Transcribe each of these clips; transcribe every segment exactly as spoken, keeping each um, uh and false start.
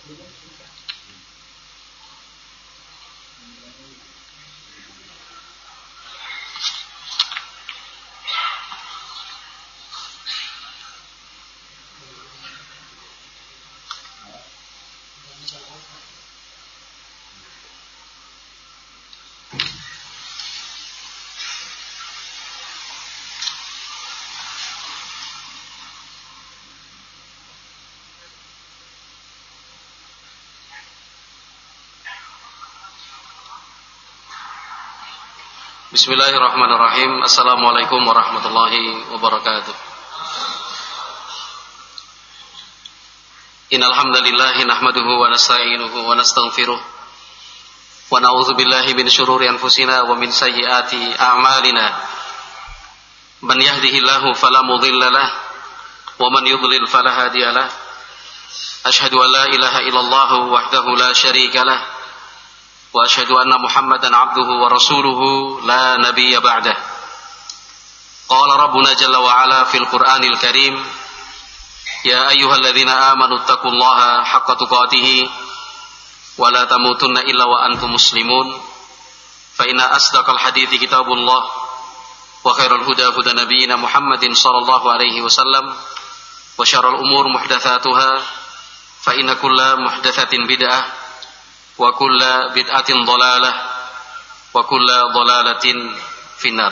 Bismillahirrahmanirrahim. Assalamualaikum warahmatullahi wabarakatuh. Innal hamdalillah nahmaduhu wa nasta'inuhu wa nastaghfiruh wa na'udzu billahi min shururi anfusina wa min sayyiati a'malina. Man yahdihillahu fala mudilla lahu wa man yudlil fala hadiya lahu. Asyhadu an la ilaha illallah wahdahu la syarika lahu wa asyhadu anna Muhammadan abduhu wa rasuluhu la nabiyya ba'dah. Qala rabbuna jalla wa ala fil Qur'anil Karim, ya ayyuhalladzina amanu taqullaha haqqa tuqatih wa la tamutunna illa wa antum muslimun. Fa inna asdaqal hadithi kitabullah wa khairal huda huda nabiyyina Muhammadin sallallahu alaihi wasallam wa syarrul umur muhdatsatuha fa inna kulla muhdatsatin bid'ah wa kulla bid'atin dhalalah wa kulla dhalalatin finnar.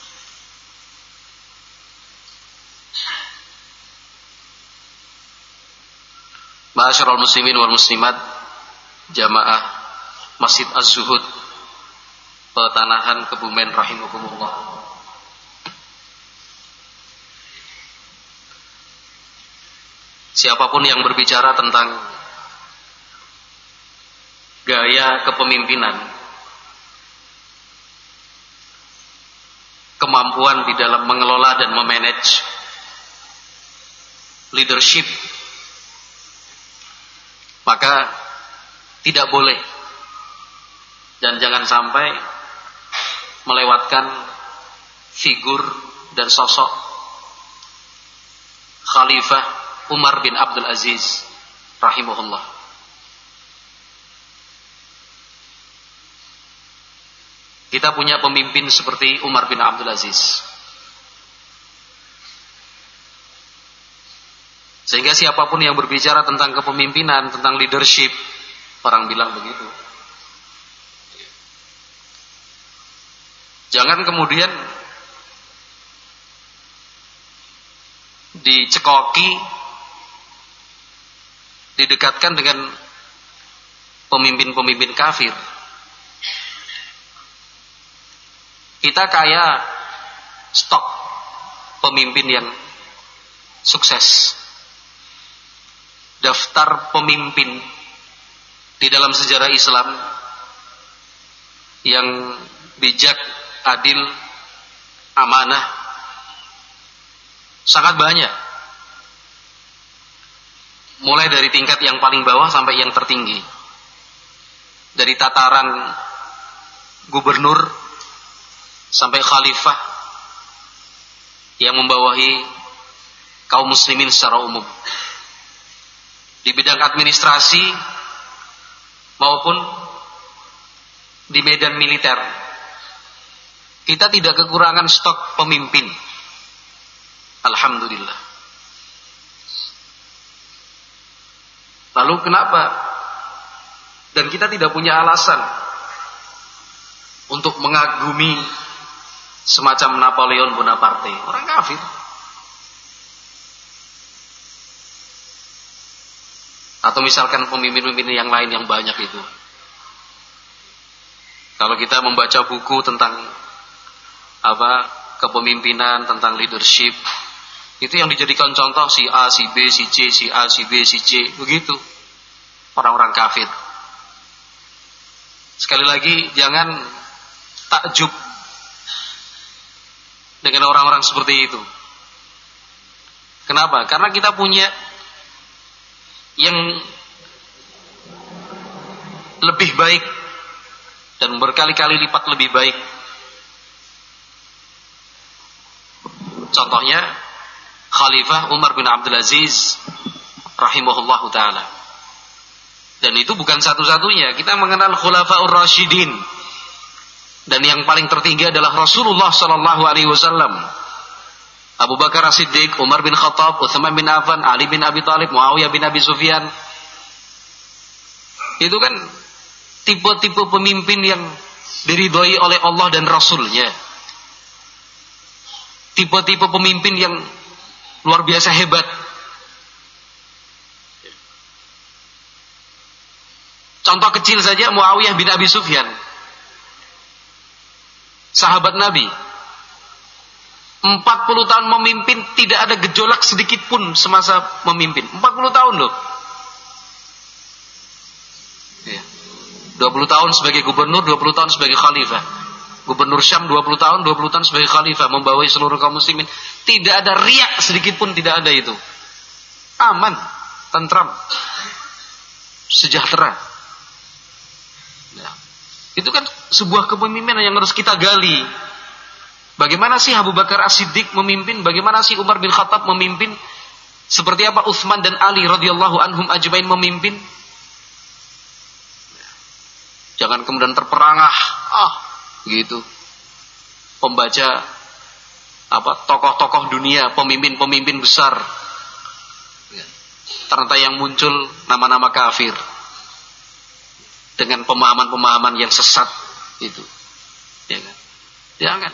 Ma'asyiral muslimin wal muslimat, jamaah Masjid Az-Zuhud Petanahan Kebumen rahimakumullah. Siapapun yang berbicara tentang gaya kepemimpinan, kemampuan di dalam mengelola dan memanage, leadership, maka tidak boleh dan jangan sampai melewatkan figur dan sosok Khalifah Umar bin Abdul Aziz rahimahullah. Kita punya pemimpin seperti Umar bin Abdul Aziz. Sehingga siapapun yang berbicara tentang kepemimpinan, tentang leadership, orang bilang begitu. Jangan kemudian dicekoki, didekatkan dengan pemimpin-pemimpin kafir. Kita kaya stok pemimpin yang sukses. Daftar pemimpin di dalam sejarah Islam yang bijak, adil, amanah sangat banyak. Mulai dari tingkat yang paling bawah sampai yang tertinggi. Dari tataran gubernur sampai khalifah yang membawahi kaum muslimin secara umum. Di bidang administrasi maupun di medan militer, kita tidak kekurangan stok pemimpin. Alhamdulillah. Lalu kenapa? Dan kita tidak punya alasan untuk mengagumi semacam Napoleon Bonaparte, orang kafir. Atau misalkan pemimpin-pemimpin yang lain yang banyak itu. Kalau kita membaca buku tentang apa kepemimpinan, tentang leadership, itu yang dijadikan contoh si A, si B, si C, si A, si B, si C, begitu. Orang-orang kafir. Sekali lagi, jangan takjub dengan orang-orang seperti itu. Kenapa? Karena kita punya yang lebih baik dan berkali-kali lipat lebih baik. Contohnya Khalifah Umar bin Abdul Aziz rahimahullahu ta'ala. Dan itu bukan satu-satunya. Kita mengenal Khulafaur Rasyidin. Dan yang paling tertinggi adalah Rasulullah sallallahu alaihi wasallam. Abu Bakar As-Siddiq, Umar bin Khattab, Utsman bin Affan, Ali bin Abi Thalib, Muawiyah bin Abi Sufyan. Itu kan tipe-tipe pemimpin yang diridhoi oleh Allah dan Rasulnya. Tipe-tipe pemimpin yang luar biasa hebat. Contoh kecil saja Muawiyah bin Abi Sufyan. Sahabat Nabi. empat puluh tahun memimpin, tidak ada gejolak sedikit pun semasa memimpin. empat puluh tahun loh. Ya. dua puluh tahun sebagai gubernur, dua puluh tahun sebagai khalifah. Gubernur Syam dua puluh tahun, dua puluh tahun sebagai khalifah, membawai seluruh kaum muslimin. Tidak ada riak sedikit pun, tidak ada itu. Aman, tentram, sejahtera. Ya. Itu kan sebuah kepemimpinan yang harus kita gali. Bagaimana sih Abu Bakar As-Siddiq memimpin? Bagaimana sih Umar bin Khattab memimpin? Seperti apa Utsman dan Ali radhiyallahu anhum ajmain memimpin? Jangan kemudian terperangah, ah, gitu. Pembaca apa tokoh-tokoh dunia, pemimpin-pemimpin besar. Ternyata yang muncul nama-nama kafir dengan pemahaman-pemahaman yang sesat itu. Ya kan? Jangan.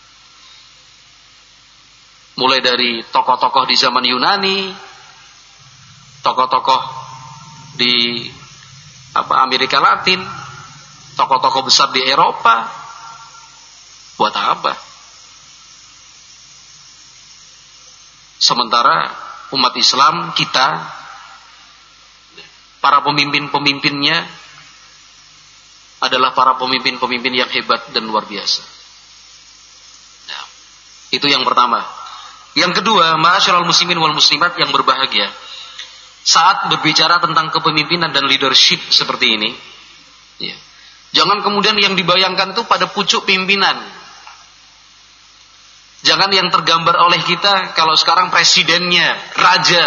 Mulai dari tokoh-tokoh di zaman Yunani, tokoh-tokoh di apa Amerika Latin, tokoh-tokoh besar di Eropa. Buat apa? Sementara umat Islam kita, para pemimpin-pemimpinnya adalah para pemimpin-pemimpin yang hebat dan luar biasa. Nah, itu yang pertama. Yang kedua, ma'asyiral muslimin wal muslimat yang berbahagia, saat berbicara tentang kepemimpinan dan leadership seperti ini, ya, jangan kemudian yang dibayangkan itu pada pucuk pimpinan. Jangan yang tergambar oleh kita kalau sekarang presidennya, raja.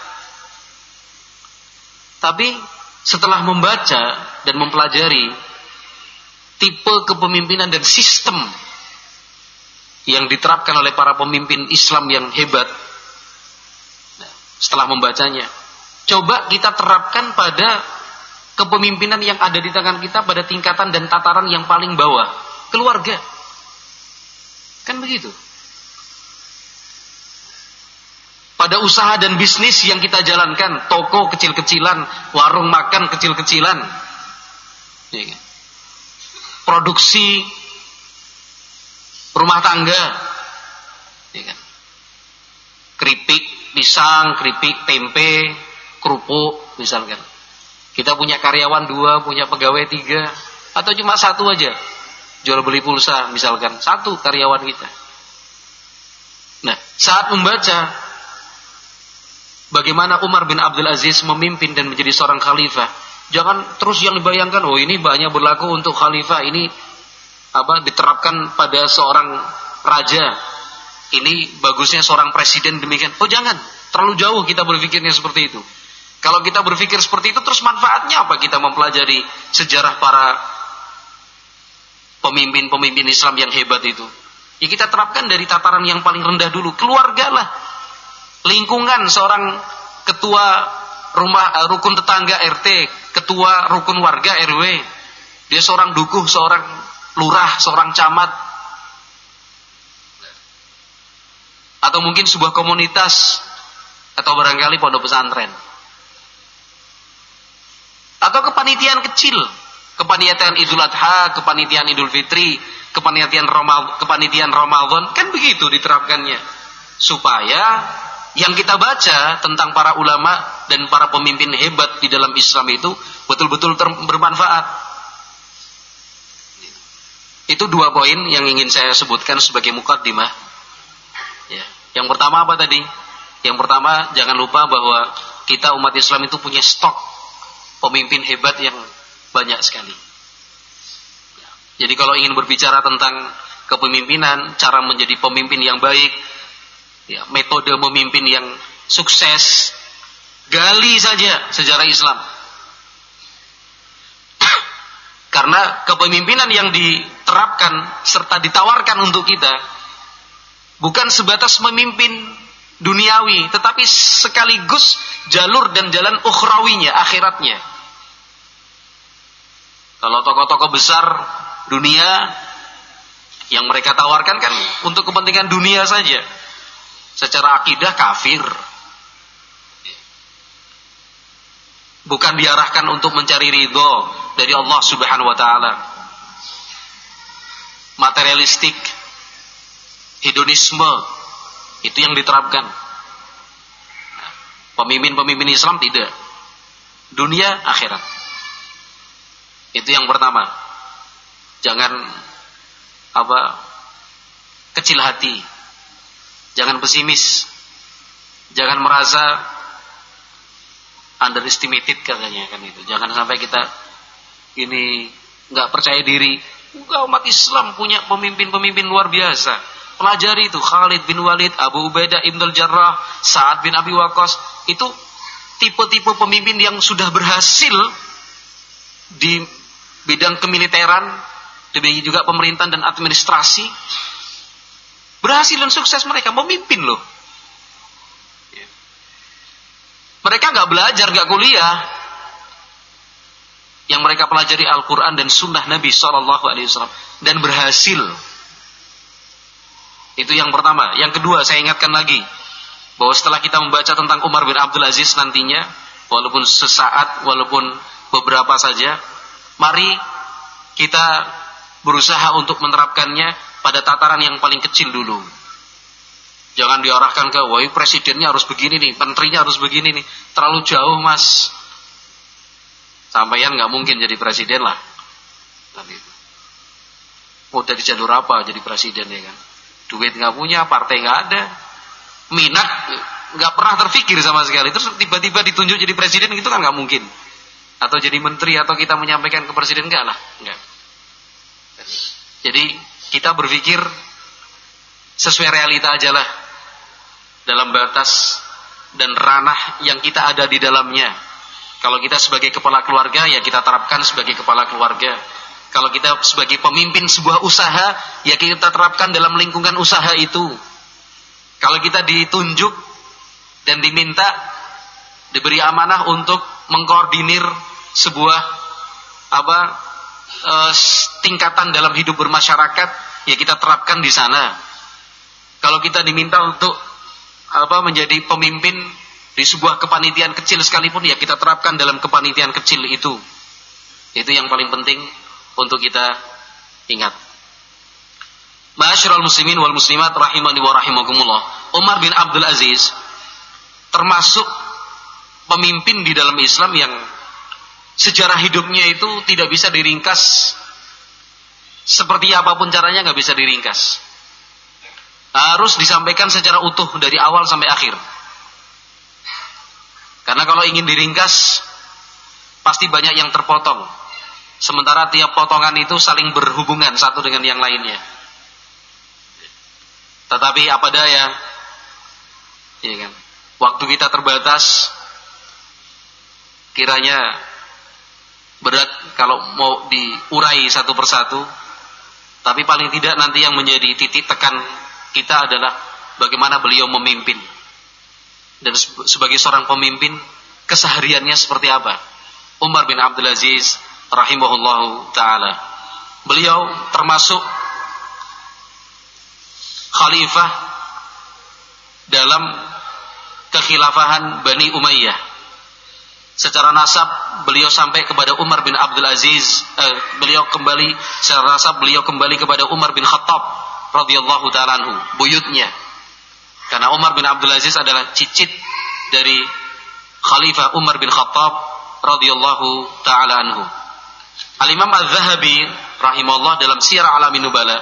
Tapi setelah membaca dan mempelajari tipe kepemimpinan dan sistem yang diterapkan oleh para pemimpin Islam yang hebat, setelah membacanya, coba kita terapkan pada kepemimpinan yang ada di tangan kita pada tingkatan dan tataran yang paling bawah, keluarga. Kan begitu. Pada usaha dan bisnis yang kita jalankan, toko kecil-kecilan, warung makan kecil-kecilan, produksi rumah tangga, keripik, pisang, keripik, tempe, kerupuk, misalkan. Kita punya karyawan dua, punya pegawai tiga, atau cuma satu aja, jual beli pulsa, misalkan satu karyawan kita. Nah, saat membaca bagaimana Umar bin Abdul Aziz memimpin dan menjadi seorang khalifah, jangan terus yang dibayangkan, oh ini banyak berlaku untuk khalifah, ini apa diterapkan pada seorang raja, ini bagusnya seorang presiden demikian. Oh jangan, terlalu jauh kita berpikirnya seperti itu. Kalau kita berpikir seperti itu, terus manfaatnya apa kita mempelajari sejarah para pemimpin-pemimpin Islam yang hebat itu? Ya kita terapkan dari tataran yang paling rendah dulu, keluarga lah, lingkungan, seorang ketua rumah rukun tetangga R T, ketua rukun warga R W, dia seorang dukuh, seorang lurah, seorang camat, atau mungkin sebuah komunitas, atau barangkali pondok pesantren, atau kepanitiaan kecil, kepanitiaan Idul Adha, kepanitiaan Idul Fitri, kepanitiaan Ramadan, kepanitiaan Ramadan, kan begitu diterapkannya, supaya yang kita baca tentang para ulama dan para pemimpin hebat di dalam Islam itu betul-betul ter- bermanfaat. Itu dua poin yang ingin saya sebutkan sebagai mukaddimah. Ya. Yang pertama apa tadi? Yang pertama, jangan lupa bahwa kita umat Islam itu punya stok pemimpin hebat yang banyak sekali. Ya. Jadi kalau ingin berbicara tentang kepemimpinan, cara menjadi pemimpin yang baik, ya, metode memimpin yang sukses, gali saja sejarah Islam. Karena kepemimpinan yang diterapkan serta ditawarkan untuk kita bukan sebatas memimpin duniawi, tetapi sekaligus jalur dan jalan ukhrawinya, akhiratnya. Kalau tokoh-tokoh besar dunia yang mereka tawarkan kan untuk kepentingan dunia saja, secara akidah kafir. Bukan diarahkan untuk mencari ridho dari Allah Subhanahu wa taala. Materialistik, hedonisme itu yang diterapkan. Pemimpin-pemimpin Islam tidak. Dunia, akhirat. Itu yang pertama. Jangan apa? Kecil hati. Jangan pesimis. Jangan merasa underestimated katanya kan itu. Jangan sampai kita ini nggak percaya diri. Enggak, umat Islam punya pemimpin-pemimpin luar biasa. Pelajari itu Khalid bin Walid, Abu Ubaidah Ibnul Jarrah, Sa'ad bin Abi Waqqas. Itu tipe-tipe pemimpin yang sudah berhasil di bidang kemiliteran, demikian juga pemerintahan dan administrasi. Berhasil dan sukses mereka memimpin loh. Mereka nggak belajar, nggak kuliah. Yang mereka pelajari Al-Quran dan Sunnah Nabi Shallallahu Alaihi Wasallam dan berhasil. Itu yang pertama. Yang kedua, saya ingatkan lagi bahwa setelah kita membaca tentang Umar bin Abdul Aziz nantinya, walaupun sesaat, walaupun beberapa saja, mari kita berusaha untuk menerapkannya pada tataran yang paling kecil dulu. Jangan diarahkan ke, wah presidennya harus begini nih, menterinya harus begini nih. Terlalu jauh mas. Sampaian nggak mungkin jadi presiden lah. Mau dari jalur apa jadi presiden ya kan? Duit nggak punya, partai nggak ada, minat nggak pernah terfikir sama sekali. Terus tiba-tiba ditunjuk jadi presiden gitu kan nggak mungkin. Atau jadi menteri atau kita menyampaikan ke presiden nggak lah, nggak. Jadi kita berpikir sesuai realita aja lah. Dalam batas dan ranah yang kita ada di dalamnya. Kalau kita sebagai kepala keluarga, ya kita terapkan sebagai kepala keluarga. Kalau kita sebagai pemimpin sebuah usaha, ya kita terapkan dalam lingkungan usaha itu. Kalau kita ditunjuk dan diminta, diberi amanah untuk mengkoordinir sebuah apa e, tingkatan dalam hidup bermasyarakat, ya kita terapkan di sana. Kalau kita diminta untuk apa menjadi pemimpin di sebuah kepanitiaan kecil sekalipun, ya kita terapkan dalam kepanitiaan kecil itu. Itu yang paling penting untuk kita ingat. Ma'asyiral muslimin wal muslimat rahimani wa rahimakumullah. Umar bin Abdul Aziz termasuk pemimpin di dalam Islam yang sejarah hidupnya itu tidak bisa diringkas. Seperti apapun caranya nggak bisa diringkas. Harus disampaikan secara utuh dari awal sampai akhir. Karena kalau ingin diringkas, pasti banyak yang terpotong. Sementara tiap potongan itu saling berhubungan satu dengan yang lainnya. Tetapi apa daya, ya kan? Waktu kita terbatas, kiranya berat kalau mau diurai satu persatu. Tapi paling tidak nanti yang menjadi titik tekan kita adalah bagaimana beliau memimpin. Dan sebagai seorang pemimpin, kesehariannya seperti apa? Umar bin Abdul Aziz rahimahullahu ta'ala. Beliau termasuk khalifah dalam kekhilafahan Bani Umayyah. Secara nasab beliau sampai kepada Umar bin Abdul Aziz, eh, beliau kembali secara nasab beliau kembali kepada Umar bin Khattab radhiyallahu ta'ala anhu, buyutnya. Karena Umar bin Abdul Aziz adalah cicit dari Khalifah Umar bin Khattab radhiyallahu ta'ala anhu. Al-Imam Az-Zahabi rahimahullah dalam Syiar A'lamin Nubala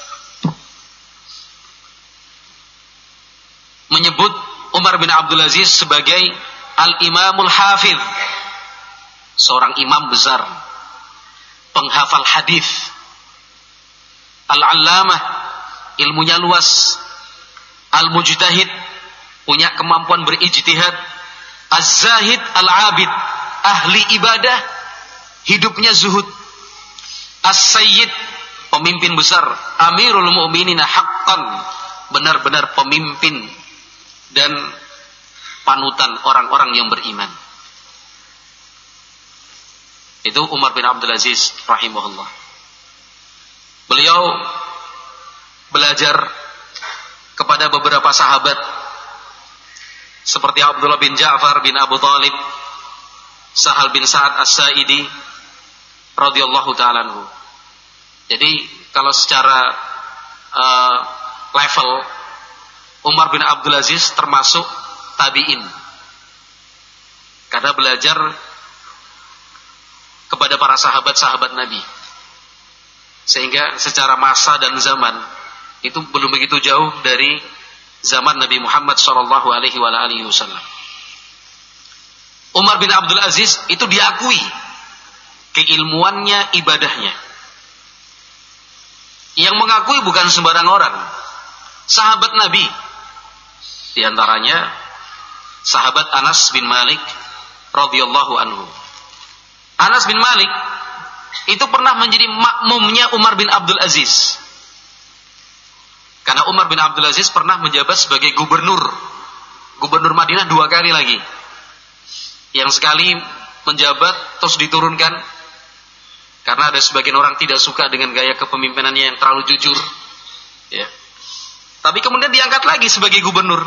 menyebut Umar bin Abdul Aziz sebagai Al-Imamul Hafidh, seorang imam besar, penghafal hadis, Al-Allamah, ilmunya luas, Al-Mujtahid, punya kemampuan berijtihad, Az-Zahid, Al-Abid, ahli ibadah, hidupnya zuhud. As-Sayyid, pemimpin besar, Amirul Mu'minina haqqan, benar-benar pemimpin dan panutan orang-orang yang beriman. Itu Umar bin Abdul Aziz rahimahullah. Beliau belajar kepada beberapa sahabat seperti Abdullah bin Ja'far bin Abu Talib, Sahal bin Sa'ad As-Sa'idi radhiyallahu ta'ala anhu. Jadi kalau secara uh, level, Umar bin Abdul Aziz termasuk tabi'in, karena belajar kepada para sahabat-sahabat Nabi, sehingga secara masa dan zaman itu belum begitu jauh dari zaman Nabi Muhammad shallallahu alaihi wasallam. Umar bin Abdul Aziz itu diakui keilmuannya, ibadahnya. Yang mengakui bukan sembarang orang, sahabat Nabi, di antaranya sahabat Anas bin Malik radhiyallahu anhu. Anas bin Malik itu pernah menjadi makmumnya Umar bin Abdul Aziz. Karena Umar bin Abdul Aziz pernah menjabat sebagai gubernur. Gubernur Madinah dua kali lagi. Yang sekali menjabat terus diturunkan karena ada sebagian orang tidak suka dengan gaya kepemimpinannya yang terlalu jujur. Ya. Tapi kemudian diangkat lagi sebagai gubernur.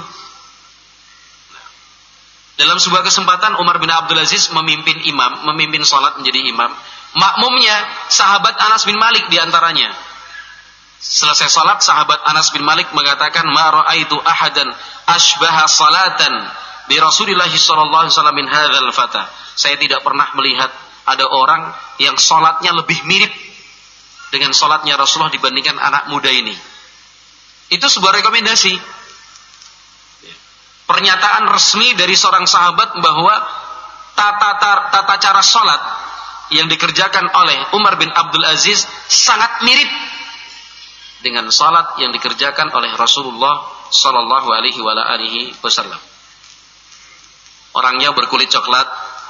Dalam sebuah kesempatan Umar bin Abdul Aziz memimpin imam, memimpin salat menjadi imam. Makmumnya sahabat Anas bin Malik diantaranya. Selesai salat, sahabat Anas bin Malik mengatakan, "Ma ra'aitu ahadan ashbaha salatan bi Rasulillah sallallahu alaihi wasallam min hadzal fata." Saya tidak pernah melihat ada orang yang salatnya lebih mirip dengan salatnya Rasulullah dibandingkan anak muda ini. Itu sebuah rekomendasi. Pernyataan resmi dari seorang sahabat bahwa tata, tata, tata cara salat yang dikerjakan oleh Umar bin Abdul Aziz sangat mirip dengan salat yang dikerjakan oleh Rasulullah sallallahu alaihi wasallam. Orangnya berkulit coklat,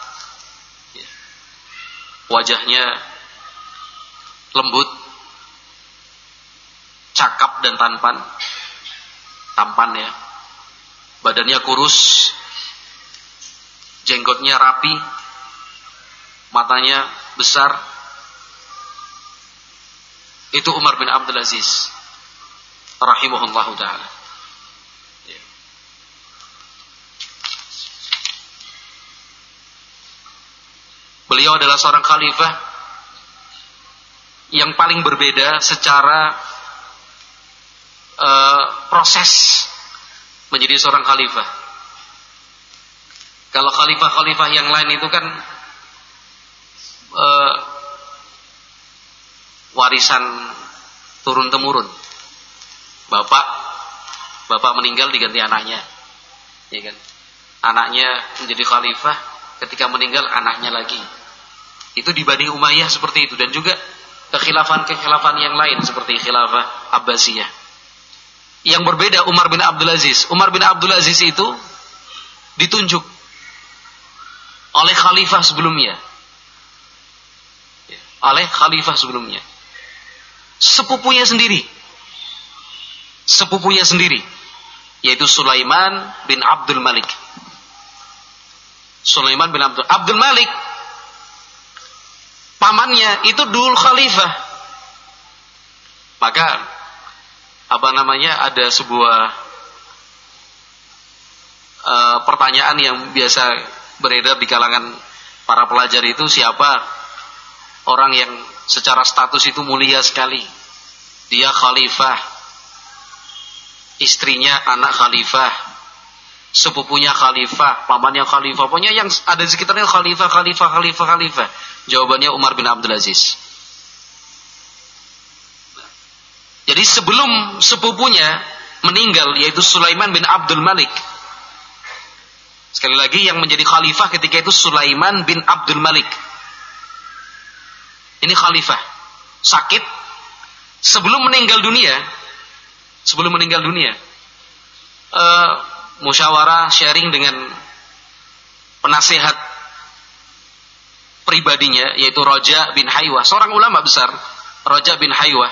wajahnya lembut, cakap dan tampan, tampan ya. Badannya kurus, jenggotnya rapi, matanya besar. Itu Umar bin Abdul Aziz rahimahullahu ta'ala. Beliau adalah seorang khalifah yang paling berbeda secara uh, proses menjadi seorang khalifah. Kalau khalifah-khalifah yang lain itu kan uh, warisan turun-temurun. Bapak bapak meninggal diganti anaknya. Ya kan? Anaknya menjadi khalifah, ketika meninggal anaknya lagi. Itu di Bani Umayyah seperti itu, dan juga kekhilafan-kekhilafan yang lain seperti khilafah Abbasiyah. Yang berbeda Umar bin Abdul Aziz. Umar bin Abdul Aziz itu ditunjuk oleh khalifah sebelumnya. Oleh khalifah sebelumnya. Sepupunya sendiri. Sepupunya sendiri. Yaitu Sulaiman bin Abdul Malik. Sulaiman bin Abdul Abdul Malik, pamannya itu dulu khalifah. Maka apa namanya, ada sebuah uh, pertanyaan yang biasa beredar di kalangan para pelajar itu, siapa orang yang secara status itu mulia sekali, dia khalifah, istrinya anak khalifah, sepupunya khalifah, pamannya khalifah, pokoknya yang ada di sekitarnya khalifah, khalifah, khalifah, khalifah. Jawabannya Umar bin Abdul Aziz. Jadi sebelum sepupunya meninggal, yaitu Sulaiman bin Abdul Malik, sekali lagi yang menjadi khalifah ketika itu Sulaiman bin Abdul Malik. Ini khalifah, sakit, sebelum meninggal dunia, sebelum meninggal dunia, uh, musyawarah sharing dengan penasihat pribadinya, yaitu Raja bin Haywah, seorang ulama besar Raja bin Haywah.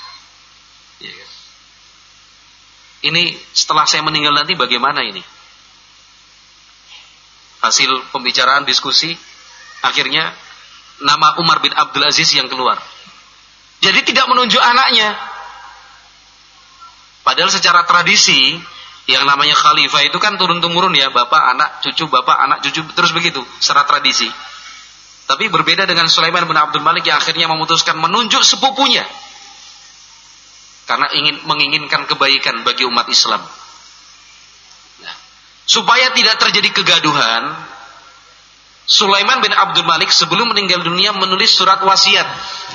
Ini setelah saya meninggal nanti bagaimana ini? Hasil pembicaraan diskusi, akhirnya nama Umar bin Abdul Aziz yang keluar. Jadi tidak menunjuk anaknya. Padahal secara tradisi, yang namanya khalifah itu kan turun-temurun ya, bapak, anak, cucu, bapak, anak, cucu, terus begitu, secara tradisi. Tapi berbeda dengan Sulaiman bin Abdul Malik yang akhirnya memutuskan menunjuk sepupunya. Karena ingin menginginkan kebaikan bagi umat Islam. Nah, supaya tidak terjadi kegaduhan, Sulaiman bin Abdul Malik sebelum meninggal dunia menulis surat wasiat.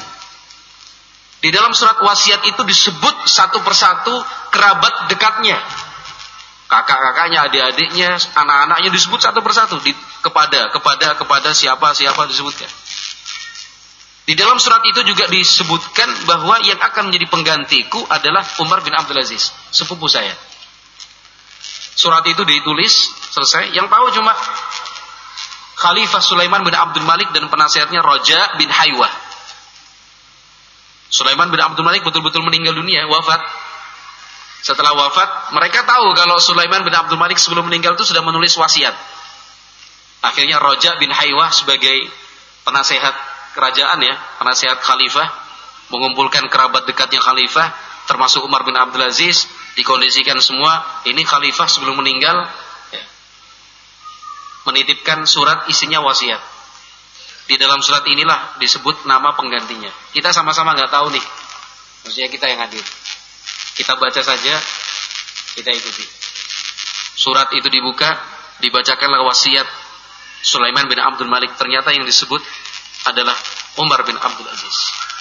Di dalam surat wasiat itu disebut satu persatu kerabat dekatnya. Kakak-kakaknya, adik-adiknya, anak-anaknya disebut satu persatu. Di, kepada, kepada, kepada siapa, siapa disebutkan. Di dalam surat itu juga disebutkan bahwa yang akan menjadi penggantiku adalah Umar bin Abdul Aziz, sepupu saya. Surat itu ditulis, selesai. Yang tahu cuma Khalifah Sulaiman bin Abdul Malik dan penasihatnya Raja bin Haywah. Sulaiman bin Abdul Malik betul-betul meninggal dunia, wafat. Setelah wafat, mereka tahu kalau Sulaiman bin Abdul Malik sebelum meninggal itu sudah menulis wasiat. Akhirnya Raja bin Haywah sebagai penasehat kerajaan ya, penasihat khalifah, mengumpulkan kerabat dekatnya khalifah, termasuk Umar bin Abdul Aziz, dikondisikan semua, ini khalifah sebelum meninggal, ya, menitipkan surat isinya wasiat. Di dalam surat inilah disebut nama penggantinya. Kita sama-sama nggak tahu nih, maksudnya kita yang hadir. Kita baca saja, kita ikuti. Surat itu dibuka, dibacakanlah wasiat Sulaiman bin Abdul Malik. Ternyata yang disebut adalah Umar bin Abdul Aziz.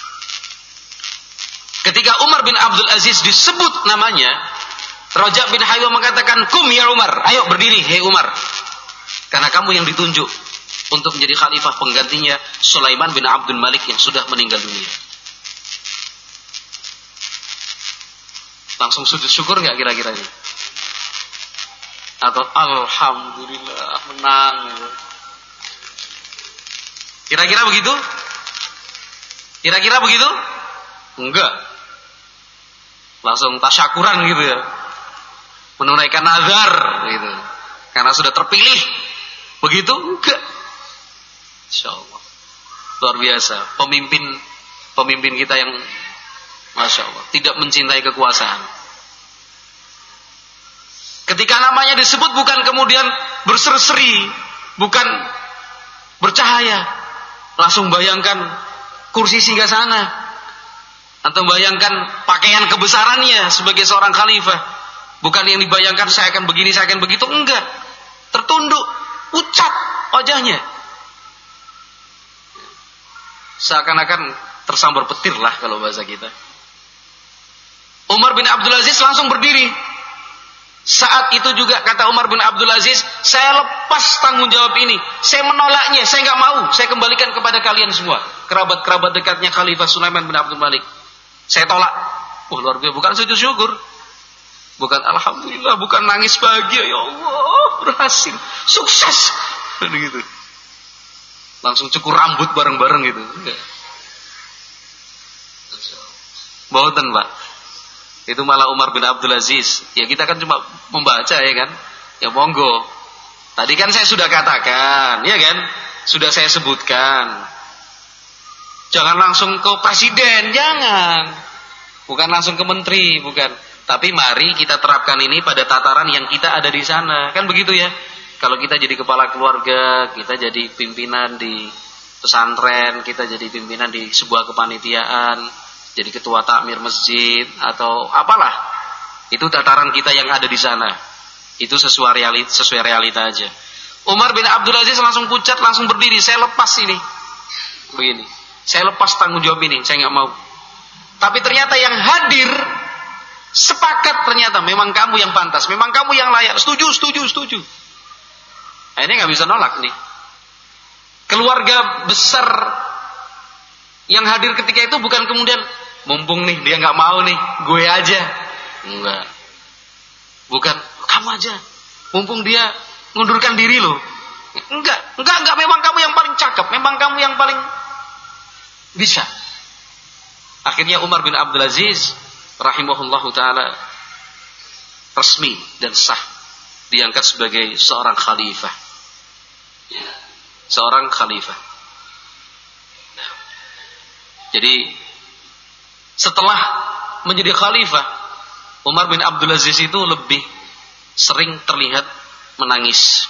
Ketika Umar bin Abdul Aziz disebut namanya, Raja bin Haywah mengatakan, "Kum ya Umar, ayo berdiri, hei Umar. Karena kamu yang ditunjuk untuk menjadi khalifah penggantinya Sulaiman bin Abdul Malik yang sudah meninggal dunia." Langsung sujud syukur nggak kira-kira ini? Atau alhamdulillah menang? Kira-kira begitu? Kira-kira begitu? Enggak. Langsung tasyakuran gitu ya. Menunaikan nazar gitu. Karena sudah terpilih. Begitu? Enggak. Insyaallah. Luar biasa. Pemimpin pemimpin kita yang Masya Allah, tidak mencintai kekuasaan. Ketika namanya disebut bukan kemudian berseri-seri, bukan bercahaya. Langsung bayangkan kursi singgah sana, atau bayangkan pakaian kebesarannya sebagai seorang khalifah. Bukan yang dibayangkan saya akan begini, saya akan begitu. Enggak. Tertunduk, pucat wajahnya. Seakan-akan tersambar petir lah kalau bahasa kita. Umar bin Abdul Aziz langsung berdiri. Saat itu juga kata Umar bin Abdul Aziz, saya lepas tanggung jawab ini. Saya menolaknya, saya nggak mau. Saya kembalikan kepada kalian semua. Kerabat-kerabat dekatnya Khalifah Sulaiman bin Abdul Malik. Saya tolak. Oh luar biasa, bukan sujud syukur. Bukan alhamdulillah, bukan nangis bahagia. Ya Allah, berhasil. Sukses. Gitu. Langsung cukur rambut bareng-bareng gitu. Bawakan Pak. Itu malah Umar bin Abdul Aziz. Ya kita kan cuma membaca ya kan. Ya monggo. Tadi kan saya sudah katakan, ya kan? Sudah saya sebutkan. Jangan langsung ke presiden, jangan. Bukan langsung ke menteri, bukan. Tapi mari kita terapkan ini pada tataran yang kita ada di sana. Kan begitu ya. Kalau kita jadi kepala keluarga, kita jadi pimpinan di pesantren, kita jadi pimpinan di sebuah kepanitiaan, jadi ketua takmir masjid atau apalah, itu tataran kita yang ada di sana. Itu sesuai realita, sesuai realita aja. Umar bin Abdul Aziz langsung pucat, langsung berdiri. Saya lepas ini, begini. Saya lepas tanggung jawab ini. Saya nggak mau. Tapi ternyata yang hadir sepakat, ternyata memang kamu yang pantas, memang kamu yang layak. Setuju, setuju, setuju. Nah, ini nggak bisa nolak nih. Keluarga besar yang hadir ketika itu bukan kemudian mumpung nih dia nggak mau nih, gue aja. Enggak. Bukan kamu aja. Mumpung dia ngundurkan diri loh. Enggak, enggak, enggak. Memang kamu yang paling cakep, memang kamu yang paling bisa. Akhirnya Umar bin Abdul Aziz rahimahullahu taala resmi dan sah diangkat sebagai seorang khalifah. Seorang khalifah. Jadi setelah menjadi khalifah, Umar bin Abdul Aziz itu lebih sering terlihat menangis.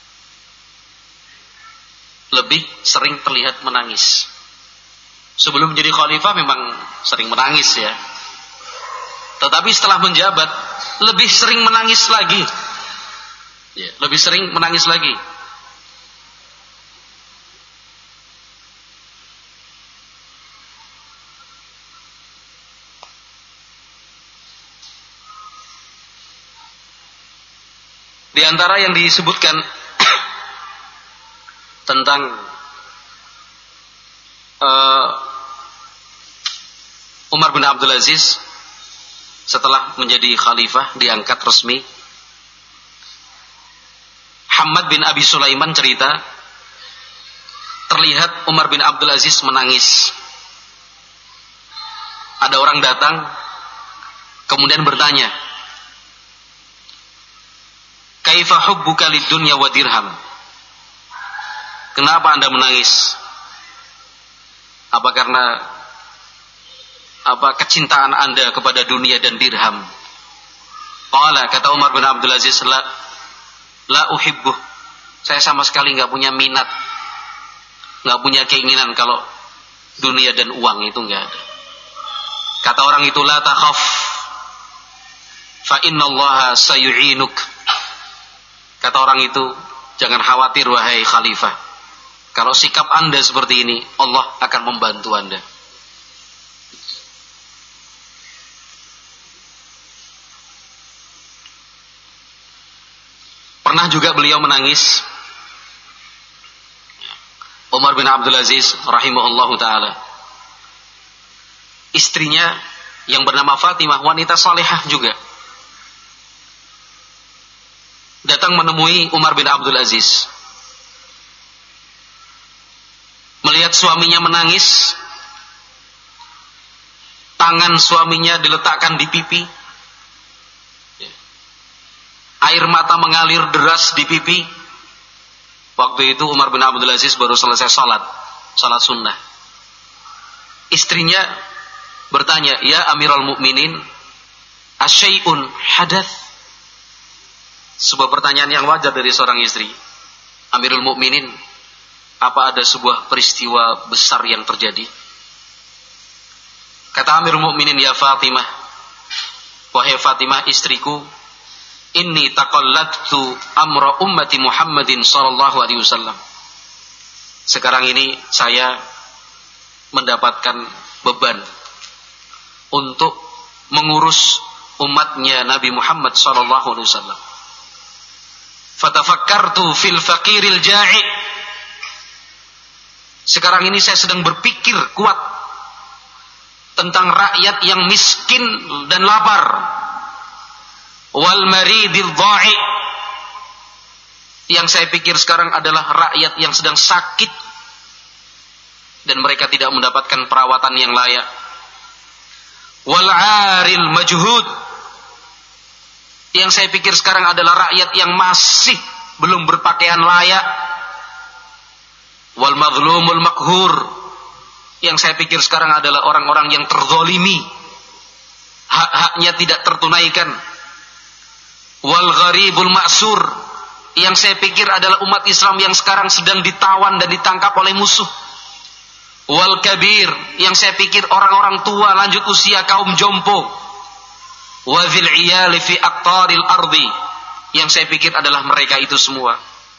Lebih sering terlihat menangis. Sebelum menjadi khalifah memang sering menangis ya. Tetapi setelah menjabat lebih sering menangis lagi. Ya, lebih sering menangis lagi. Di antara yang disebutkan tentang uh, Umar bin Abdul Aziz setelah menjadi khalifah diangkat resmi, Hamad bin Abi Sulaiman cerita terlihat Umar bin Abdul Aziz menangis. Ada orang datang kemudian bertanya, "Kaifa hubbuka lid-dunya wa dirham?" Kenapa Anda menangis? Apa karena apa kecintaan Anda kepada dunia dan dirham? Qala, kata Umar bin Abdul Aziz, la la uhibbu. Saya sama sekali enggak punya minat, enggak punya keinginan kalau dunia dan uang itu enggak ada. Kata orang itu, la takhaf fa innallaha sayu'inuk. Kata orang itu, jangan khawatir wahai khalifah. Kalau sikap Anda seperti ini, Allah akan membantu Anda. Pernah juga beliau menangis. Umar bin Abdul Aziz rahimahullahu ta'ala. Istrinya yang bernama Fatimah, wanita salihah juga, datang menemui Umar bin Abdul Aziz. Melihat suaminya menangis, tangan suaminya diletakkan di pipi, air mata mengalir deras di pipi. Waktu itu Umar bin Abdul Aziz baru selesai salat, salat sunnah. Istrinya bertanya, "Ya Amirul Mukminin, asyai'un hadath?" Sebuah pertanyaan yang wajar dari seorang istri. Amirul Mukminin, apa ada sebuah peristiwa besar yang terjadi? Kata Amirul Mukminin, "Ya Fatimah, wahai Fatimah istriku, inni taqalladtu amra ummati Muhammadin sallallahu alaihi wasallam. Sekarang ini saya mendapatkan beban untuk mengurus umatnya Nabi Muhammad sallallahu alaihi wasallam. Fatafakkartu fil faqiril ja'i." Sekarang ini saya sedang berpikir kuat tentang rakyat yang miskin dan lapar. Wal maridil dha'i. Yang saya pikir sekarang adalah rakyat yang sedang sakit dan mereka tidak mendapatkan perawatan yang layak. Wal 'aril majhud. Yang saya pikir sekarang adalah rakyat yang masih belum berpakaian layak. Wal mazlumul makhur. Yang saya pikir sekarang adalah orang-orang yang terzalimi, hak-haknya tidak tertunaikan. Wal gharibul ma'sur. Yang saya pikir adalah umat Islam yang sekarang sedang ditawan dan ditangkap oleh musuh. Wal kabir. Yang saya pikir orang-orang tua lanjut usia, kaum jompo. Wa dzil 'iyali fi aqtaril ardi. Yang saya pikir adalah mereka itu semua.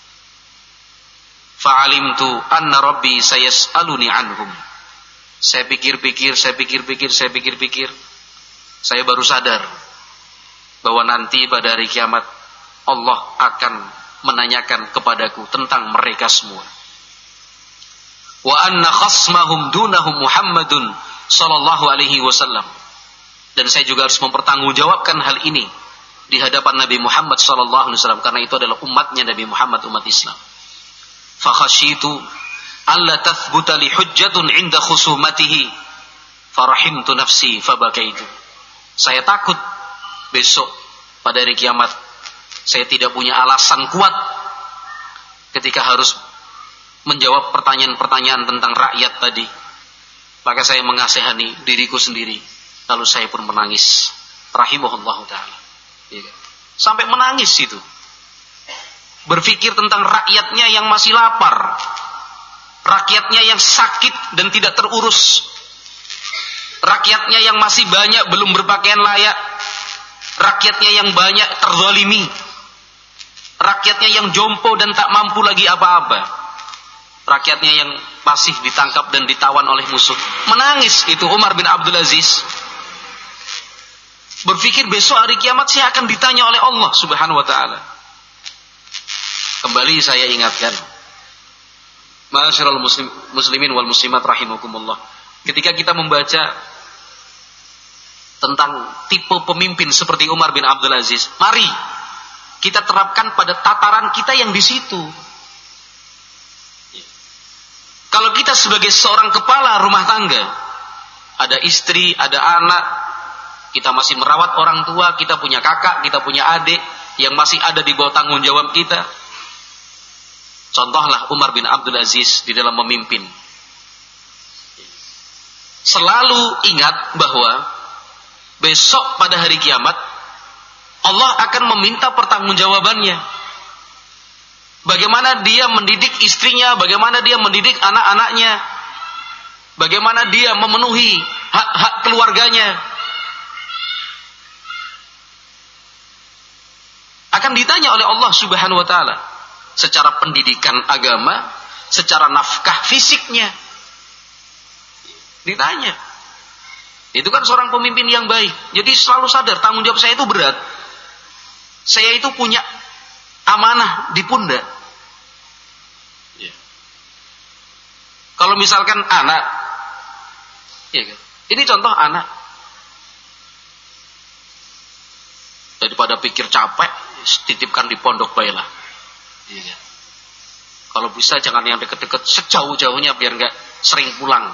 Fa'alimtu anna rabbi sayas'aluni anhum. Saya pikir-pikir, saya pikir-pikir, saya pikir-pikir. Saya baru sadar bahwa nanti pada hari kiamat Allah akan menanyakan kepadaku tentang mereka semua. Wa anna khasmahum dunahum Muhammadun sallallahu alaihi wasallam. Dan saya juga harus mempertanggungjawabkan hal ini di hadapan Nabi Muhammad sallallahu alaihi wasallam, karena itu adalah umatnya Nabi Muhammad, umat Islam. Fa khasyitu alla tathbuta li hujjatun 'inda khusumatihi farahimtu nafsi fabakaitu. Saya takut besok pada hari kiamat saya tidak punya alasan kuat ketika harus menjawab pertanyaan-pertanyaan tentang rakyat tadi. Maka saya mengasihani diriku sendiri. Lalu saya pun menangis. Rahimahullah ta'ala. Sampai menangis itu. Berpikir tentang rakyatnya yang masih lapar. Rakyatnya yang sakit dan tidak terurus. Rakyatnya yang masih banyak belum berpakaian layak. Rakyatnya yang banyak terzalimi. Rakyatnya yang jompo dan tak mampu lagi apa-apa. Rakyatnya yang masih ditangkap dan ditawan oleh musuh. Menangis itu Umar bin Abdul Aziz. Berpikir besok hari kiamat saya akan ditanya oleh Allah Subhanahu wa ta'ala. Kembali saya ingatkan, ma'asyiral muslim, muslimin wal muslimat rahimakumullah. Ketika kita membaca tentang tipe pemimpin seperti Umar bin Abdul Aziz, mari kita terapkan pada tataran kita yang di situ. Kalau kita sebagai seorang kepala rumah tangga, ada istri, ada anak, kita masih merawat orang tua, kita punya kakak, kita punya adik yang masih ada di bawah tanggung jawab kita. Contohlah Umar bin Abdul Aziz di dalam memimpin. Selalu ingat bahwa besok pada hari kiamat Allah akan meminta pertanggungjawabannya. Bagaimana dia mendidik istrinya, bagaimana dia mendidik anak-anaknya, bagaimana dia memenuhi hak-hak keluarganya. Akan ditanya oleh Allah Subhanahu wa ta'ala secara pendidikan agama, secara nafkah fisiknya. Ditanya. Itu kan seorang pemimpin yang baik. Jadi selalu sadar tanggung jawab saya itu berat. Saya itu punya amanah di pundak. Ya. Kalau misalkan anak, ya kan? Ini contoh anak. Daripada pikir capek, titipkan di pondok baiklah. Ya kan? Kalau bisa jangan yang deket-deket, sejauh-jauhnya biar nggak sering pulang.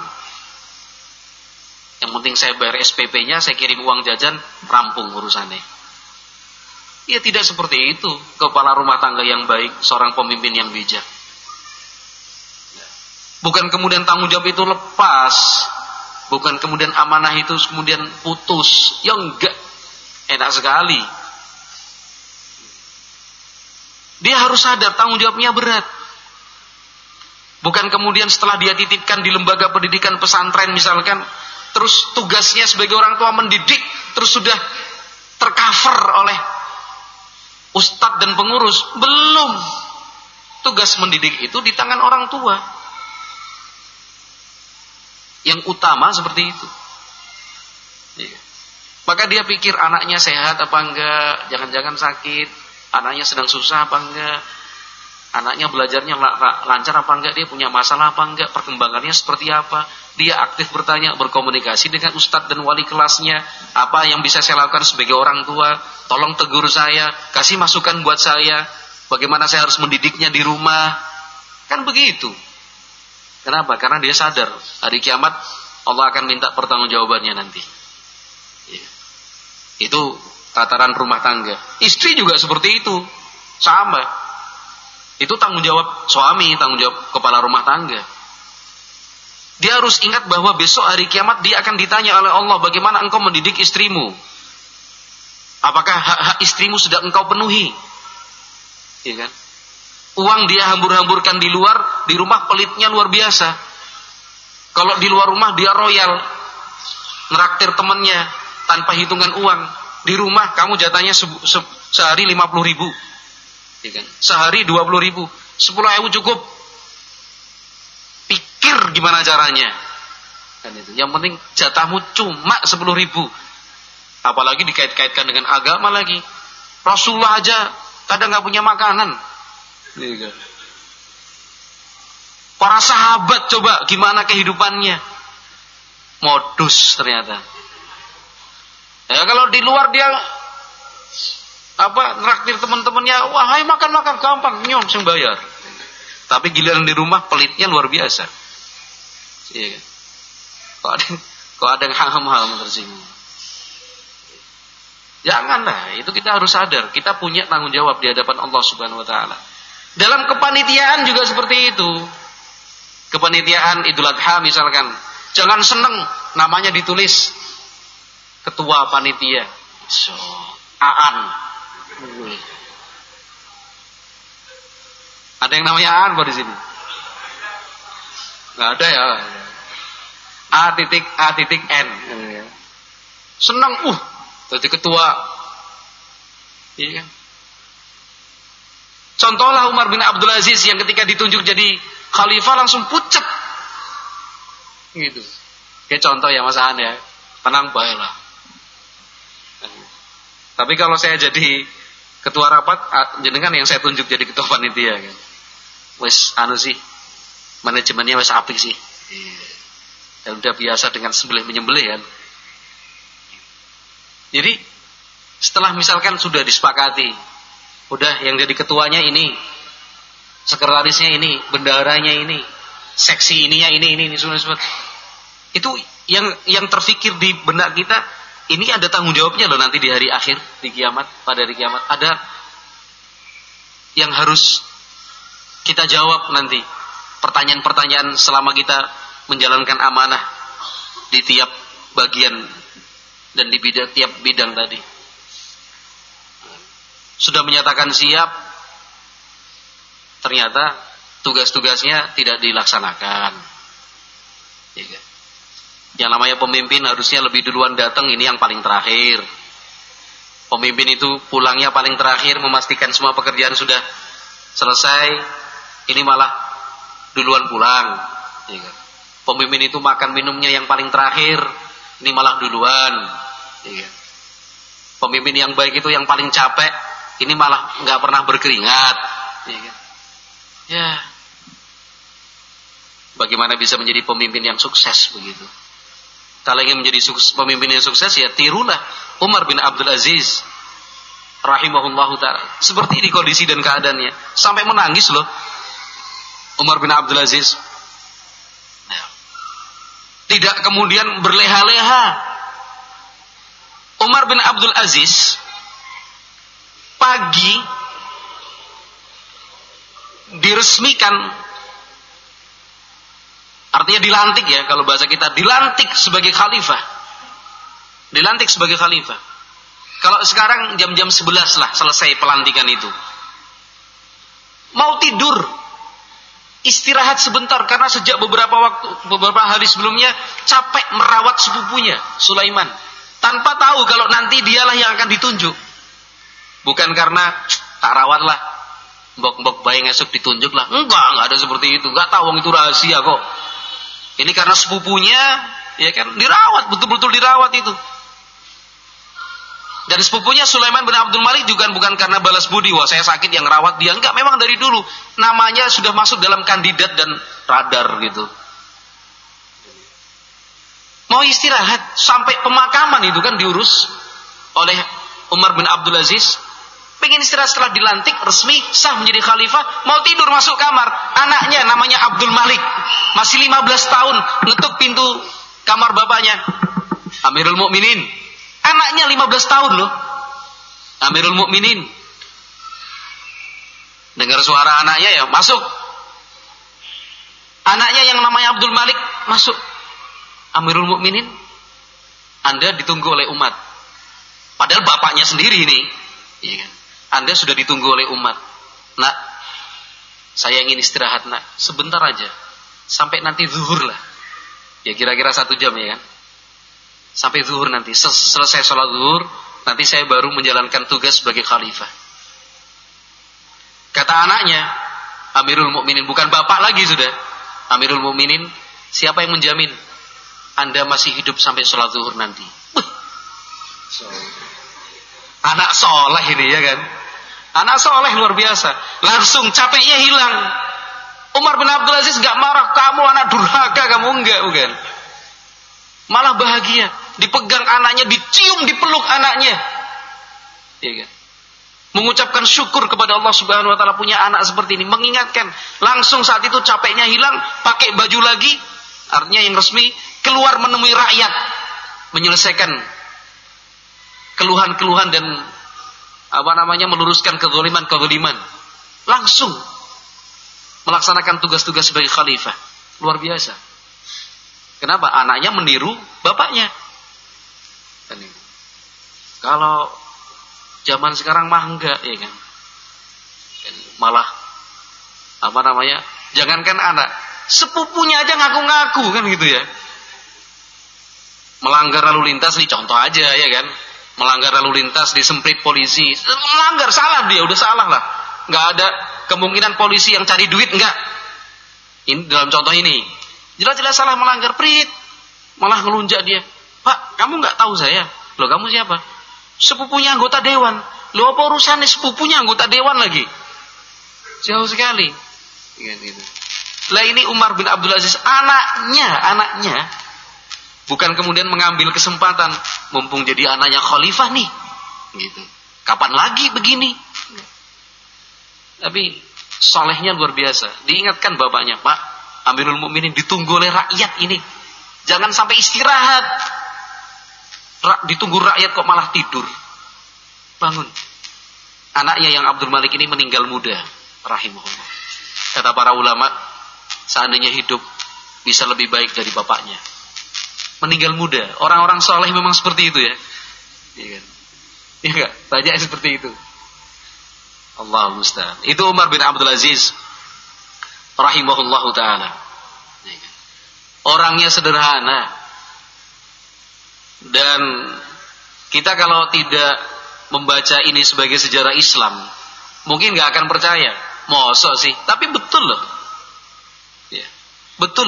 Yang penting saya bayar S P P-nya, saya kirim uang jajan, rampung urusannya. Ya tidak seperti itu kepala rumah tangga yang baik, seorang pemimpin yang bijak. Bukan kemudian tanggung jawab itu lepas, bukan kemudian amanah itu kemudian putus. Ya enggak, enak sekali. Dia harus sadar tanggung jawabnya berat. Bukan kemudian setelah dia titipkan di lembaga pendidikan pesantren misalkan, terus tugasnya sebagai orang tua mendidik, terus sudah tercover oleh ustadz dan pengurus. Belum. Tugas mendidik itu di tangan orang tua. Yang utama seperti itu. Iya. Maka dia pikir anaknya sehat apa enggak, jangan-jangan sakit, anaknya sedang susah apa enggak, anaknya belajarnya lancar apa enggak, dia punya masalah apa enggak, perkembangannya seperti apa. Dia aktif bertanya, berkomunikasi dengan ustadz dan wali kelasnya, apa yang bisa saya lakukan sebagai orang tua, tolong tegur saya, kasih masukan buat saya, bagaimana saya harus mendidiknya di rumah. Kan begitu. Kenapa? Karena dia sadar hari kiamat Allah akan minta pertanggungjawabannya nanti. Ya. Itu tataran rumah tangga. Istri juga seperti itu, sama. Itu tanggung jawab suami, tanggung jawab kepala rumah tangga. Dia harus ingat bahwa besok hari kiamat dia akan ditanya oleh Allah, bagaimana engkau mendidik istrimu? Apakah hak-hak istrimu sudah engkau penuhi? Ya kan? Uang dia hambur-hamburkan di luar, di rumah pelitnya luar biasa. Kalau di luar rumah dia royal, neraktir temannya tanpa hitungan uang. Di rumah kamu jatahnya se se sehari lima puluh ribu, ya kan? Sehari dua puluh ribu, sepuluh ribu cukup. Pikir gimana caranya, kan itu. Yang penting jatahmu cuma sepuluh ribu. Apalagi dikait-kaitkan dengan agama lagi. Rasulullah aja kadang nggak punya makanan. Para sahabat coba gimana kehidupannya, modus ternyata. Ya kalau di luar dia apa nraktir teman-temannya, wah ayo makan-makan gampang, nyong sing bayar. Tapi giliran di rumah pelitnya luar biasa. Iya kan? Kalau ada, Kok ada yang ham-ham tersinggung? Janganlah, itu kita harus sadar, kita punya tanggung jawab di hadapan Allah Subhanahu wa taala. Dalam kepanitiaan juga seperti itu. Kepanitiaan Idul Adha misalkan, jangan seneng namanya ditulis ketua panitia. So, Aan. Ada yang namanya Aan di sini? Enggak ada ya. A titik A titik N. Seneng, uh, jadi ketua. Iya kan? Contohlah Umar bin Abdul Aziz yang ketika ditunjuk jadi khalifah langsung pucat. Gitu. Kayak contoh ya Mas Aan ya. Tenang baiklah. Tapi kalau saya jadi ketua rapat, jenengan yang saya tunjuk jadi ketua panitia kan. Wes anu sih, manajemennya wes apik sih. Ya udah biasa dengan sembelih menyembelih kan. Jadi setelah misalkan sudah disepakati, udah yang jadi ketuanya ini, sekretarisnya ini, bendaharanya ini, seksi ininya ini ini ini semua semua. Itu yang yang terfikir di benak kita, ini ada tanggung jawabnya loh nanti di hari akhir, di kiamat, pada hari kiamat ada yang harus kita jawab nanti. Pertanyaan-pertanyaan selama kita menjalankan amanah di tiap bagian dan di bidang, tiap bidang tadi. Sudah menyatakan siap, ternyata tugas-tugasnya tidak dilaksanakan. Yang namanya pemimpin harusnya lebih duluan datang, ini yang paling terakhir. Pemimpin itu pulangnya paling terakhir, memastikan semua pekerjaan sudah selesai, ini malah duluan pulang. Pemimpin itu makan minumnya yang paling terakhir, ini malah duluan. Pemimpin yang baik itu yang paling capek, ini malah nggak pernah berkeringat. Ya, bagaimana bisa menjadi pemimpin yang sukses begitu? Kalau ingin menjadi sukses, pemimpin yang sukses, ya tirulah Umar bin Abdul Aziz rahimahullahu ta'ala. Seperti ini kondisi dan keadaannya, sampai menangis loh Umar bin Abdul Aziz. Tidak kemudian berleha-leha. Umar bin Abdul Aziz pagi diresmikan, artinya dilantik ya, kalau bahasa kita dilantik sebagai khalifah. Dilantik sebagai khalifah. Kalau sekarang jam-jam sebelas lah selesai pelantikan itu. Mau tidur, istirahat sebentar karena sejak beberapa waktu, beberapa hari sebelumnya capek merawat sepupunya Sulaiman, tanpa tahu kalau nanti dialah yang akan ditunjuk. Bukan karena tak rawat lah, mbok-mbok bayi ngesuk ditunjuk lah. Enggak, enggak ada seperti itu. Enggak tahu, itu rahasia kok. Ini karena sepupunya, ya kan, dirawat, betul-betul dirawat itu. Dan sepupunya Sulaiman bin Abdul Malik juga bukan karena balas budi, wah saya sakit yang rawat dia. Enggak, memang dari dulu namanya sudah masuk dalam kandidat dan radar gitu. Mau istirahat sampai pemakaman itu kan diurus oleh Umar bin Abdul Aziz. Pengen istirahat setelah dilantik resmi sah menjadi khalifah, mau tidur masuk kamar, anaknya namanya Abdul Malik, masih lima belas tahun, ngetuk pintu kamar bapaknya. Amirul Mukminin. Anaknya lima belas tahun loh. Amirul Mukminin. Dengar suara anaknya ya, masuk. Anaknya yang namanya Abdul Malik masuk. Amirul Mukminin, Anda ditunggu oleh umat. Padahal bapaknya sendiri ini, iya kan? Anda sudah ditunggu oleh umat. Nak, saya ingin istirahat nak, sebentar aja, sampai nanti zuhur lah. Ya kira-kira satu jam ya kan? Sampai zuhur nanti, Sel- selesai sholat zuhur, nanti saya baru menjalankan tugas sebagai khalifah. Kata anaknya, Amirul Mukminin, bukan bapak lagi sudah. Amirul Mukminin, siapa yang menjamin Anda masih hidup sampai sholat zuhur nanti? So, anak soleh ini ya kan? Anak soleh luar biasa. Langsung capeknya hilang. Umar bin Abdul Aziz gak marah, kamu anak durhaka, kamu enggak, bukan? Malah bahagia, dipegang anaknya, dicium, dipeluk anaknya, ya kan? Mengucapkan syukur kepada Allah Subhanahu Wa Taala punya anak seperti ini, mengingatkan. Langsung saat itu capeknya hilang, pakai baju lagi, artinya yang resmi, keluar menemui rakyat. menyelesaikan keluhan-keluhan dan apa namanya meluruskan kezaliman-kezaliman, langsung melaksanakan tugas-tugas sebagai khalifah. Luar biasa. Kenapa? Anaknya meniru bapaknya. Kalau zaman sekarang mah enggak, ya kan? Malah apa namanya? Jangankan anak, sepupunya aja ngaku-ngaku kan gitu ya. Melanggar lalu lintas nih contoh aja ya kan. Melanggar lalu lintas disemprit polisi. Melanggar, salah dia, udah salah lah. Enggak ada kemungkinan polisi yang cari duit, enggak. Ini dalam contoh ini. Jelas-jelas salah, melanggar, prit. Malah ngelunjak dia. Pak, kamu enggak tahu saya. Loh, kamu siapa? Sepupunya anggota dewan. Loh, apa urusannya sepupunya anggota dewan lagi? Jauh sekali. Gitu. Lah ini Umar bin Abdul Aziz, anaknya, anaknya bukan kemudian mengambil kesempatan mumpung jadi anaknya khalifah nih. Gitu. Kapan lagi begini? Tapi solehnya luar biasa. Diingatkan bapaknya, Pak, Amirul Mukminin ditunggu oleh rakyat ini. Jangan sampai istirahat. Ra- ditunggu rakyat kok malah tidur. Bangun. Anaknya yang Abdul Malik ini meninggal muda, rahimahullah. Kata para ulama, seandainya hidup bisa lebih baik dari bapaknya. Meninggal muda. Orang-orang soleh memang seperti itu ya. Iya kan? Iya enggak? Banyak seperti itu. Allah musta'an. Itu Umar bin Abdul Aziz rahimahullahu ta'ala. Orangnya sederhana. Dan kita kalau tidak membaca ini sebagai sejarah Islam, mungkin gak akan percaya. Mosok sih? Tapi betul loh. Ya, betul.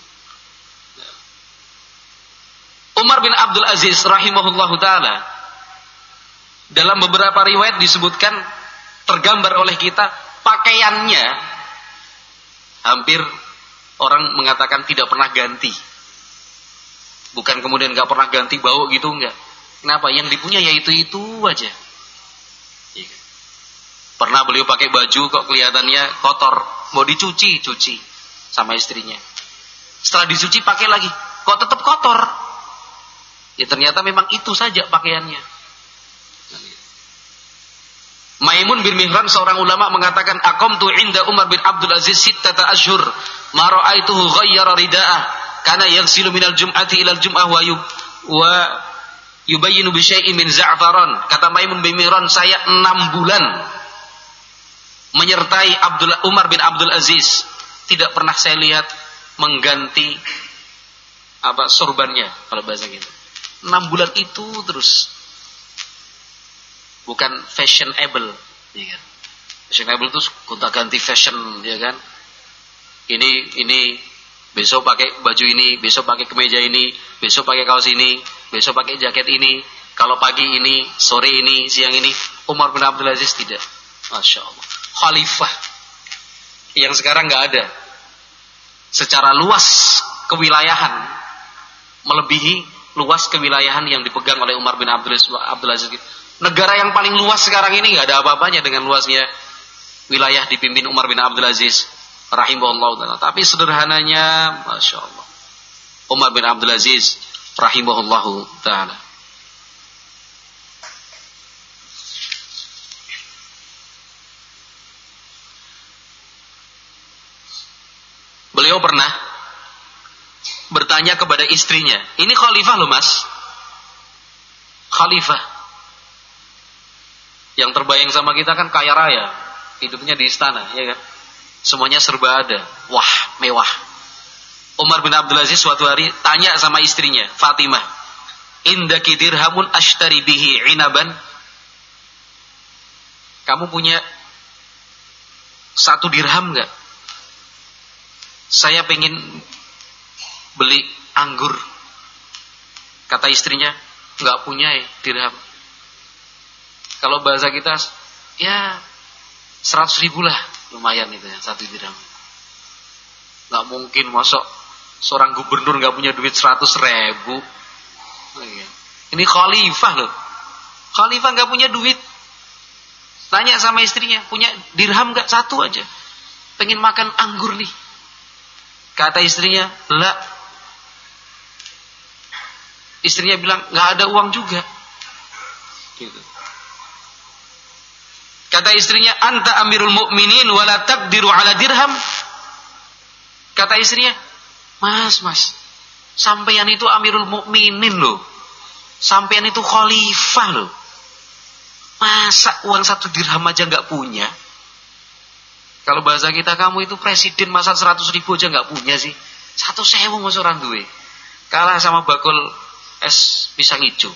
Umar bin Abdul Aziz rahimahullahu ta'ala, dalam beberapa riwayat disebutkan, tergambar oleh kita pakaiannya hampir orang mengatakan tidak pernah ganti. Bukan kemudian gak pernah ganti bau gitu, enggak. Kenapa? Yang dipunya yaitu itu aja. Pernah beliau pakai baju kok kelihatannya kotor, mau dicuci, cuci sama istrinya. Setelah dicuci pakai lagi, kok tetap kotor. Ya ternyata memang itu saja pakaiannya. Maimun bin Mihran seorang ulama mengatakan, aqamtu inda Umar bin Abdul Aziz sittata ashhur ma ra'aituhu ghayyara rida'ah kana yaghsilu minal jum'ati ilal jum'ah wa yub wa yubayyinu bi syai'in min za'faran. Kata Maimun bin Mihran, saya enam bulan menyertai Abdul Umar bin Abdul Aziz, tidak pernah saya lihat mengganti apa sorbannya kalau bahasa gitu. enam bulan itu terus. Bukan fashionable, ya kan? Fashionable itu gonta-ganti fashion, ya kan? Ini ini besok pakai baju ini, besok pakai kemeja ini, besok pakai kaos ini, besok pakai jaket ini. Kalau pagi ini, sore ini, siang ini. Umar bin Abdul Aziz tidak. Masya Allah. Khalifah yang sekarang nggak ada. Secara luas kewilayahan melebihi luas kewilayahan yang dipegang oleh Umar bin Abdul Aziz. Negara yang paling luas sekarang ini nggak ada apa-apanya dengan luasnya wilayah dipimpin Umar bin Abdul Aziz rahimahullah ta'ala. Tapi sederhananya, Masya Allah, Umar bin Abdul Aziz rahimahullah ta'ala. Beliau pernah bertanya kepada istrinya, ini khalifah loh mas, khalifah. Yang terbayang sama kita kan kaya raya, hidupnya di istana, ya kan? Semuanya serba ada, wah mewah. Umar bin Abdul Aziz suatu hari tanya sama istrinya, Fatimah, indaki dirhamun ashtari bihi inaban? Kamu punya satu dirham nggak? Saya pengen beli anggur. Kata istrinya, nggak punya ya dirham. Kalau bahasa kita, ya seratus ribu lah, lumayan itu ya, satu dirham. Nggak mungkin, masuk seorang gubernur nggak punya duit seratus ribu. Ini khalifah loh, khalifah nggak punya duit. Tanya sama istrinya, punya dirham nggak? Satu aja, pengen makan anggur nih. Kata istrinya, la. Istrinya bilang, nggak ada uang juga. Gitu. Kata istrinya, anta amirul mu'minin wala taqdiru ala dirham. Kata istrinya, mas, mas, sampeyan itu amirul mu'minin loh. Sampeyan itu khalifah loh. Masa uang satu dirham aja nggak punya? Kalau bahasa kita, kamu itu presiden, masa seratus ribu aja nggak punya sih? Satu sewu mas orang duwe. Kalah sama bakul es pisang hijau.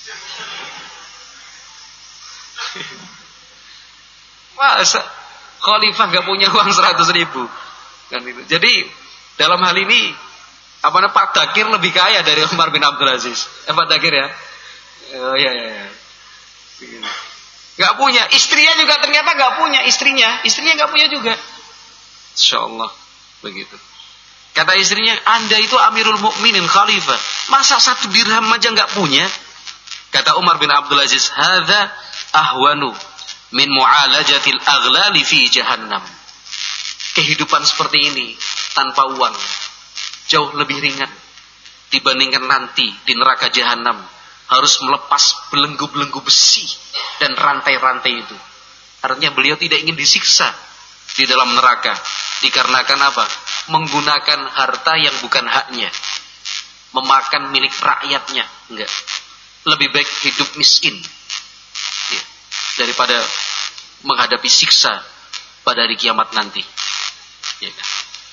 Masa khalifah nggak punya uang seratus ribu? Kan itu. Jadi dalam hal ini apa namanya, Pak Dakir lebih kaya dari Umar bin Abdul Aziz. Eh, Pak Dakir ya? Oh iya iya. iya. Gak punya, istrinya juga ternyata gak punya, istrinya, istrinya gak punya juga. Insya Allah begitu. Kata istrinya, Anda itu Amirul Mukminin, Khalifah, masa satu dirham aja gak punya? Kata Umar bin Abdul Aziz, hadza ahwanu min mu'alajatil aghlali fi jahannam. Kehidupan seperti ini tanpa uang jauh lebih ringan dibandingkan nanti di neraka jahanam harus melepas belenggu-belenggu besi dan rantai-rantai itu. Artinya beliau tidak ingin disiksa di dalam neraka. Dikarenakan apa? Menggunakan harta yang bukan haknya. Memakan milik rakyatnya. Enggak. Lebih baik hidup miskin. Ya. Daripada menghadapi siksa pada hari kiamat nanti. Ya kan?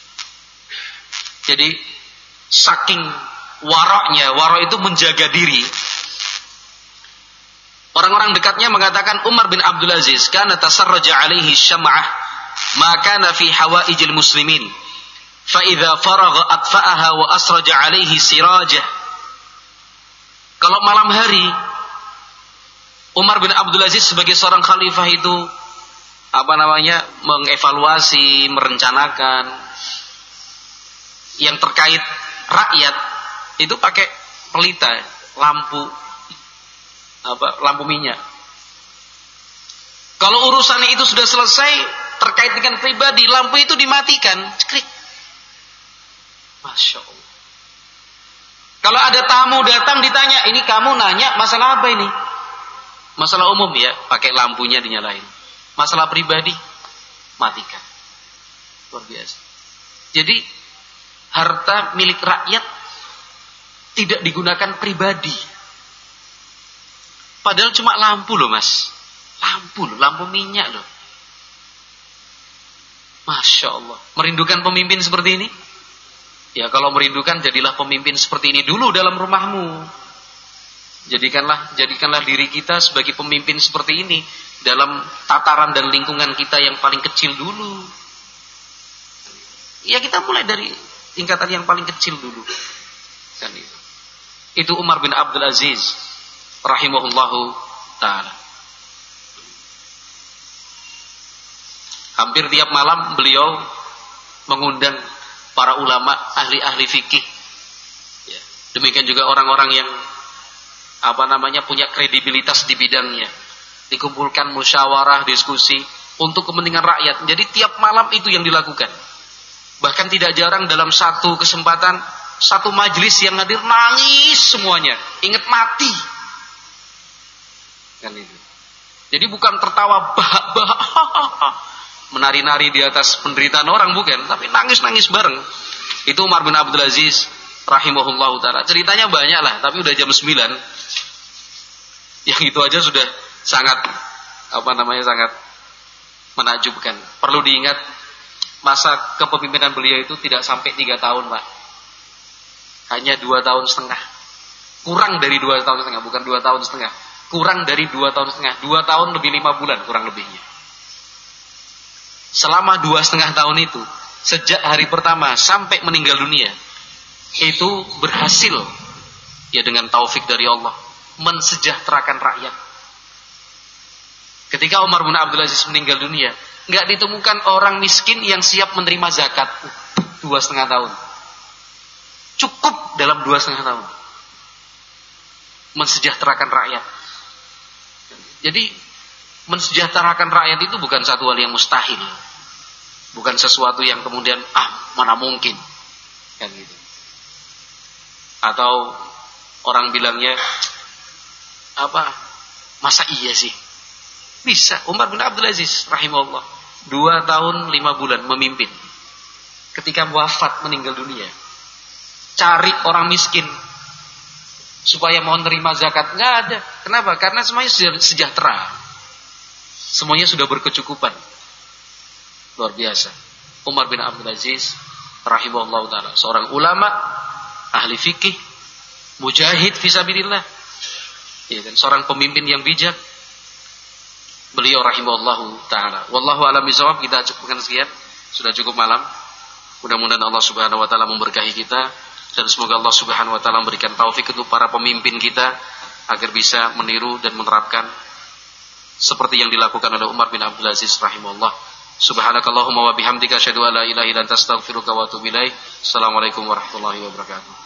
Jadi saking waroknya, warok itu menjaga diri. Orang-orang dekatnya mengatakan Umar bin Abdul Aziz kana tasarraja alaihi syam'ah ma kana fi hawaijil muslimin fa idza faragha atfa'aha wa asraja alaihi sirajah. Kalau malam hari Umar bin Abdul Aziz sebagai seorang khalifah itu apa namanya mengevaluasi, merencanakan yang terkait rakyat itu pakai pelita, lampu apa lampu minyak. Kalau urusannya itu sudah selesai terkait dengan pribadi, lampu itu dimatikan, cekrik. Masya Allah. Kalau ada tamu datang ditanya, ini kamu nanya masalah apa ini? Masalah umum ya, pakai lampunya dinyalain. Masalah pribadi, matikan. Luar biasa. Jadi harta milik rakyat tidak digunakan pribadi. Padahal cuma lampu loh mas. Lampu loh, lampu minyak loh. Masya Allah. Merindukan pemimpin seperti ini? Ya kalau merindukan jadilah pemimpin seperti ini dulu dalam rumahmu. Jadikanlah jadikanlah diri kita sebagai pemimpin seperti ini dalam tataran dan lingkungan kita yang paling kecil dulu. Ya kita mulai dari tingkatan yang paling kecil dulu. Kan itu. Itu Umar bin Abdul Aziz rahimahullahu ta'ala. Hampir tiap malam beliau mengundang para ulama, ahli-ahli fikih. Ya. Demikian juga orang-orang yang apa namanya punya kredibilitas di bidangnya. Dikumpulkan musyawarah, diskusi untuk kepentingan rakyat. Jadi tiap malam itu yang dilakukan. Bahkan tidak jarang dalam satu kesempatan, satu majelis yang hadir nangis semuanya, ingat mati. Kan itu. Jadi bukan tertawa bahak-bahak menari-nari di atas penderitaan orang, bukan, tapi nangis-nangis bareng. Itu Umar bin Abdul Aziz rahimahullahu ta'ala. Ceritanya banyak lah, tapi udah jam sembilan. Yang itu aja sudah sangat apa namanya sangat menakjubkan. Perlu diingat masa kepemimpinan beliau itu tidak sampai tiga tahun, Pak. Hanya dua tahun setengah. Kurang dari dua tahun setengah, bukan dua tahun setengah. Kurang dari dua tahun setengah. Dua tahun lebih lima bulan kurang lebihnya. Selama dua setengah tahun itu, sejak hari pertama sampai meninggal dunia, itu berhasil ya dengan taufik dari Allah mensejahterakan rakyat. Ketika Umar bin Abdul Aziz meninggal dunia, nggak ditemukan orang miskin yang siap menerima zakat dua setengah tahun. Cukup dalam dua setengah tahun mensejahterakan rakyat. Jadi mensejahterakan rakyat itu bukan satu hal yang mustahil, bukan sesuatu yang kemudian ah mana mungkin kan gitu. Atau Orang bilangnya apa? Masa iya sih? Bisa. Umar bin Abdul Aziz rahimahullah dua tahun lima bulan memimpin. Ketika wafat meninggal dunia, cari orang miskin supaya mau nerima zakat, nggak ada. Kenapa? Karena semuanya sudah sejahtera, semuanya sudah berkecukupan. Luar biasa. Umar bin Abdul Aziz rahimahullah taala, seorang ulama, ahli fikih, mujahid fisabilillah, ya kan, seorang pemimpin yang bijak. Beliau rahimahullahu taala. Wallahu a'lam bishawab. Kita cukupkan sekian. Sudah cukup malam. Mudah-mudahan Allah Subhanahu wa taala memberkahi kita dan semoga Allah Subhanahu wa taala memberikan taufik untuk para pemimpin kita agar bisa meniru dan menerapkan seperti yang dilakukan oleh Umar bin Abdul Aziz rahimahullah. Subhanakallahumma wa bihamdika asyhadu an la ilaha illa anta astaghfiruka wa atubu ilaik. Assalamualaikum warahmatullahi wabarakatuh.